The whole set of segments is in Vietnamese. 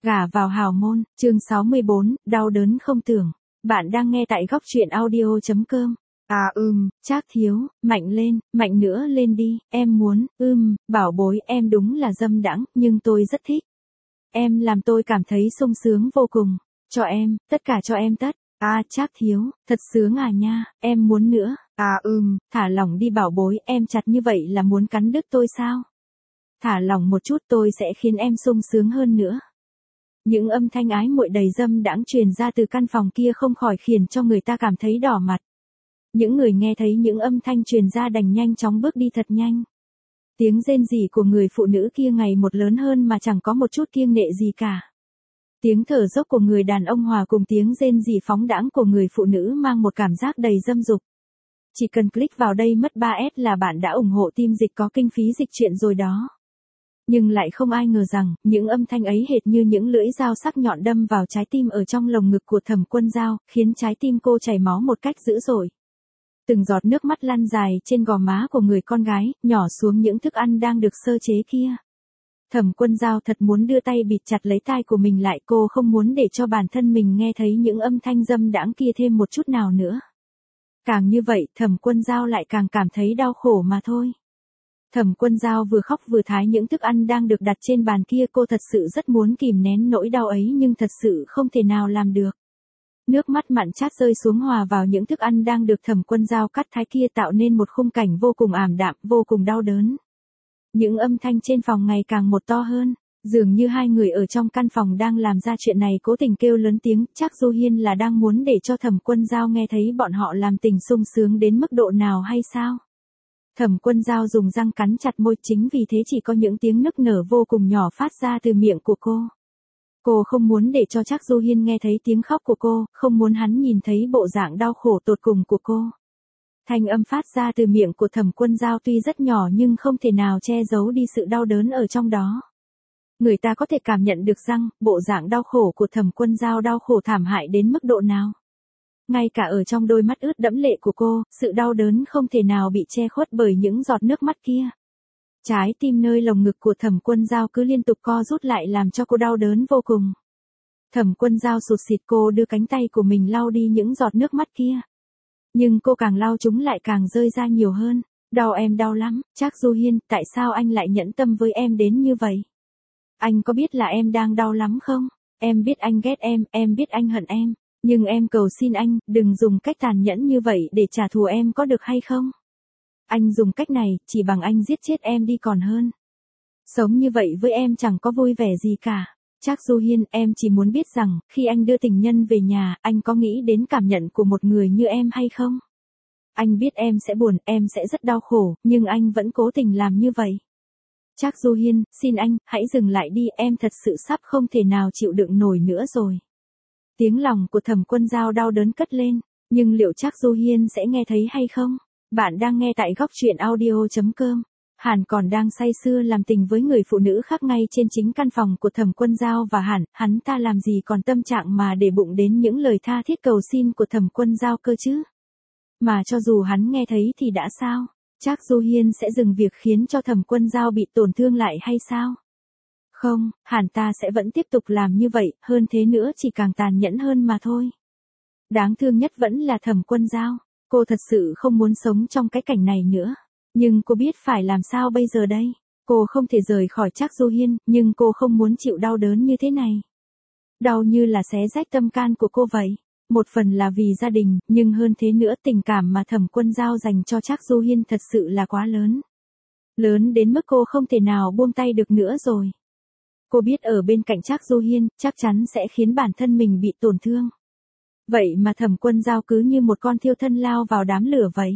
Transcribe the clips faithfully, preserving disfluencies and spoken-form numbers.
Gả vào hào môn, chương sáu mươi bốn, đau đớn không tưởng. Bạn đang nghe tại góc truyện audio chấm com. À ừm, Trác Thiếu, mạnh lên, mạnh nữa lên đi, em muốn, ưm, bảo bối em đúng là dâm đãng, nhưng tôi rất thích. Em làm tôi cảm thấy sung sướng vô cùng. Cho em, tất cả cho em tất. À Trác Thiếu, thật sướng à nha, em muốn nữa. À ừm, thả lỏng đi bảo bối, em chặt như vậy là muốn cắn đứt tôi sao? Thả lỏng một chút tôi sẽ khiến em sung sướng hơn nữa. Những âm thanh ái muội đầy dâm đãng truyền ra từ căn phòng kia không khỏi khiến cho người ta cảm thấy đỏ mặt. Những người nghe thấy những âm thanh truyền ra đành nhanh chóng bước đi thật nhanh. Tiếng rên rỉ của người phụ nữ kia ngày một lớn hơn mà chẳng có một chút kiêng nệ gì cả. Tiếng thở dốc của người đàn ông hòa cùng tiếng rên rỉ phóng đãng của người phụ nữ mang một cảm giác đầy dâm dục. Chỉ cần click vào đây mất ba S là bạn đã ủng hộ team dịch có kinh phí dịch truyện rồi đó. Nhưng lại không ai ngờ rằng, những âm thanh ấy hệt như những lưỡi dao sắc nhọn đâm vào trái tim ở trong lồng ngực của Thẩm Quân Dao, khiến trái tim cô chảy máu một cách dữ dội. Từng giọt nước mắt lăn dài trên gò má của người con gái, nhỏ xuống những thức ăn đang được sơ chế kia. Thẩm Quân Dao thật muốn đưa tay bịt chặt lấy tai của mình lại, cô không muốn để cho bản thân mình nghe thấy những âm thanh dâm đãng kia thêm một chút nào nữa. Càng như vậy, Thẩm Quân Dao lại càng cảm thấy đau khổ mà thôi. Thẩm Quân Dao vừa khóc vừa thái những thức ăn đang được đặt trên bàn kia, cô thật sự rất muốn kìm nén nỗi đau ấy nhưng thật sự không thể nào làm được. Nước mắt mặn chát rơi xuống hòa vào những thức ăn đang được Thẩm Quân Dao cắt thái kia tạo nên một khung cảnh vô cùng ảm đạm, vô cùng đau đớn. Những âm thanh trên phòng ngày càng một to hơn, dường như hai người ở trong căn phòng đang làm ra chuyện này cố tình kêu lớn tiếng, chắc Du Hiên là đang muốn để cho Thẩm Quân Dao nghe thấy bọn họ làm tình sung sướng đến mức độ nào hay sao? Thẩm Quân Dao dùng răng cắn chặt môi, chính vì thế chỉ có những tiếng nức nở vô cùng nhỏ phát ra từ miệng của cô. Cô không muốn để cho Trác Du Hiên nghe thấy tiếng khóc của cô, không muốn hắn nhìn thấy bộ dạng đau khổ tột cùng của cô. Thanh âm phát ra từ miệng của Thẩm Quân Dao tuy rất nhỏ nhưng không thể nào che giấu đi sự đau đớn ở trong đó. Người ta có thể cảm nhận được rằng, bộ dạng đau khổ của Thẩm Quân Dao đau khổ thảm hại đến mức độ nào. Ngay cả ở trong đôi mắt ướt đẫm lệ của cô, sự đau đớn không thể nào bị che khuất bởi những giọt nước mắt kia. Trái tim nơi lồng ngực của Thẩm Quân Dao cứ liên tục co rút lại làm cho cô đau đớn vô cùng. Thẩm Quân Dao sụt sịt, cô đưa cánh tay của mình lau đi những giọt nước mắt kia. Nhưng cô càng lau chúng lại càng rơi ra nhiều hơn. Đau em đau lắm, Trác Du Hiên, tại sao anh lại nhẫn tâm với em đến như vậy? Anh có biết là em đang đau lắm không? Em biết anh ghét em, em biết anh hận em. Nhưng em cầu xin anh, đừng dùng cách tàn nhẫn như vậy để trả thù em có được hay không? Anh dùng cách này, chỉ bằng anh giết chết em đi còn hơn. Sống như vậy với em chẳng có vui vẻ gì cả. Trác Du Hiên, em chỉ muốn biết rằng, khi anh đưa tình nhân về nhà, anh có nghĩ đến cảm nhận của một người như em hay không? Anh biết em sẽ buồn, em sẽ rất đau khổ, nhưng anh vẫn cố tình làm như vậy. Trác Du Hiên, xin anh, hãy dừng lại đi, em thật sự sắp không thể nào chịu đựng nổi nữa rồi. Tiếng lòng của Thẩm Quân Dao đau đớn cất lên, nhưng liệu Trác Du Hiên sẽ nghe thấy hay không? Bạn đang nghe tại góc truyện audio chấm com. Hàn còn đang say sưa làm tình với người phụ nữ khác ngay trên chính căn phòng của Thẩm Quân Dao và Hàn, hắn ta làm gì còn tâm trạng mà để bụng đến những lời tha thiết cầu xin của Thẩm Quân Dao cơ chứ? Mà cho dù hắn nghe thấy thì đã sao? Trác Du Hiên sẽ dừng việc khiến cho Thẩm Quân Dao bị tổn thương lại hay sao? Không, Hàn ta sẽ vẫn tiếp tục làm như vậy, hơn thế nữa chỉ càng tàn nhẫn hơn mà thôi. Đáng thương nhất vẫn là Thẩm Quân Dao, cô thật sự không muốn sống trong cái cảnh này nữa. Nhưng cô biết phải làm sao bây giờ đây? Cô không thể rời khỏi Trác Du Hiên, nhưng cô không muốn chịu đau đớn như thế này. Đau như là xé rách tâm can của cô vậy. Một phần là vì gia đình, nhưng hơn thế nữa tình cảm mà Thẩm Quân Dao dành cho Trác Du Hiên thật sự là quá lớn. Lớn đến mức cô không thể nào buông tay được nữa rồi. Cô biết ở bên cạnh Trác Du Hiên, chắc chắn sẽ khiến bản thân mình bị tổn thương. Vậy mà Thẩm Quân Dao cứ như một con thiêu thân lao vào đám lửa vậy.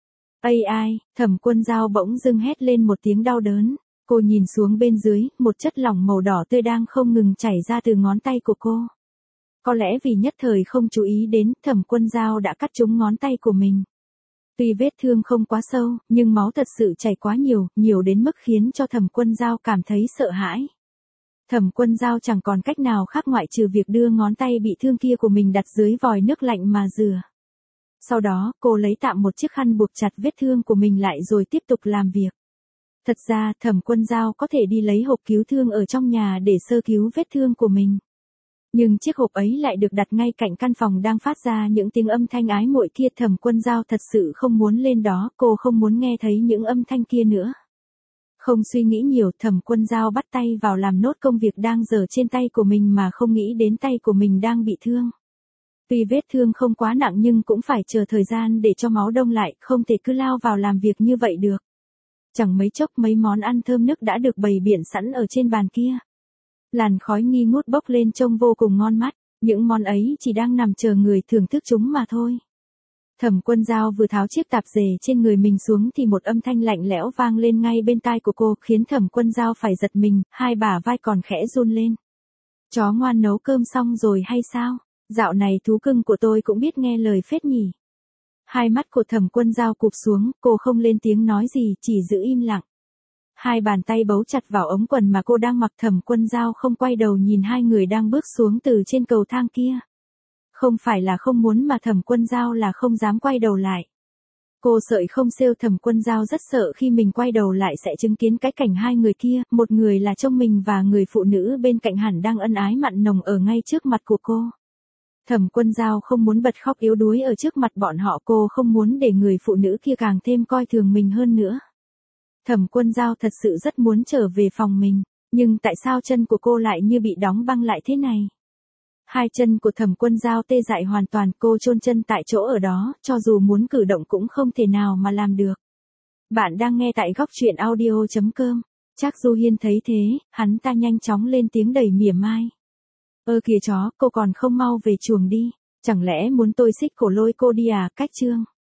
Ây ai, Thẩm Quân Dao bỗng dưng hét lên một tiếng đau đớn. Cô nhìn xuống bên dưới, một chất lỏng màu đỏ tươi đang không ngừng chảy ra từ ngón tay của cô. Có lẽ vì nhất thời không chú ý đến, Thẩm Quân Dao đã cắt trúng ngón tay của mình. Tuy vết thương không quá sâu, nhưng máu thật sự chảy quá nhiều, nhiều đến mức khiến cho Thẩm Quân Dao cảm thấy sợ hãi. Thẩm Quân Dao chẳng còn cách nào khác ngoại trừ việc đưa ngón tay bị thương kia của mình đặt dưới vòi nước lạnh mà rửa. Sau đó, cô lấy tạm một chiếc khăn buộc chặt vết thương của mình lại rồi tiếp tục làm việc. Thật ra, Thẩm Quân Dao có thể đi lấy hộp cứu thương ở trong nhà để sơ cứu vết thương của mình. Nhưng chiếc hộp ấy lại được đặt ngay cạnh căn phòng đang phát ra những tiếng âm thanh ái muội kia. Thẩm Quân Dao thật sự không muốn lên đó, cô không muốn nghe thấy những âm thanh kia nữa. Không suy nghĩ nhiều, Thẩm Quân Dao bắt tay vào làm nốt công việc đang dở trên tay của mình mà không nghĩ đến tay của mình đang bị thương. Tuy vết thương không quá nặng nhưng cũng phải chờ thời gian để cho máu đông lại, không thể cứ lao vào làm việc như vậy được. Chẳng mấy chốc mấy món ăn thơm nức đã được bày biện sẵn ở trên bàn kia. Làn khói nghi ngút bốc lên trông vô cùng ngon mắt, những món ấy chỉ đang nằm chờ người thưởng thức chúng mà thôi. Thẩm Quân Dao vừa tháo chiếc tạp dề trên người mình xuống thì một âm thanh lạnh lẽo vang lên ngay bên tai của cô, khiến Thẩm Quân Dao phải giật mình, hai bả vai còn khẽ run lên. Chó ngoan nấu cơm xong rồi hay sao? Dạo này thú cưng của tôi cũng biết nghe lời phết nhỉ. Hai mắt của Thẩm Quân Dao cụp xuống, cô không lên tiếng nói gì, chỉ giữ im lặng. Hai bàn tay bấu chặt vào ống quần mà cô đang mặc. Thẩm Quân Dao không quay đầu nhìn hai người đang bước xuống từ trên cầu thang kia. Không phải là không muốn mà Thẩm Quân Dao là không dám quay đầu lại. Cô sợi không xêu. Thẩm Quân Dao rất sợ khi mình quay đầu lại sẽ chứng kiến cái cảnh hai người kia, một người là trông mình và người phụ nữ bên cạnh hẳn đang ân ái mặn nồng ở ngay trước mặt của cô. Thẩm Quân Dao không muốn bật khóc yếu đuối ở trước mặt bọn họ, cô không muốn để người phụ nữ kia càng thêm coi thường mình hơn nữa. Thẩm Quân Dao thật sự rất muốn trở về phòng mình, nhưng tại sao chân của cô lại như bị đóng băng lại thế này? Hai chân của Thẩm Quân Dao tê dại hoàn toàn, cô chôn chân tại chỗ ở đó, cho dù muốn cử động cũng không thể nào mà làm được. Bạn đang nghe tại góc truyện audio chấm com. Trác Du Hiên thấy thế, hắn ta nhanh chóng lên tiếng đầy mỉa mai. Ơ kìa chó, cô còn không mau về chuồng đi, chẳng lẽ muốn tôi xích cổ lôi cô đi à? Cách chương.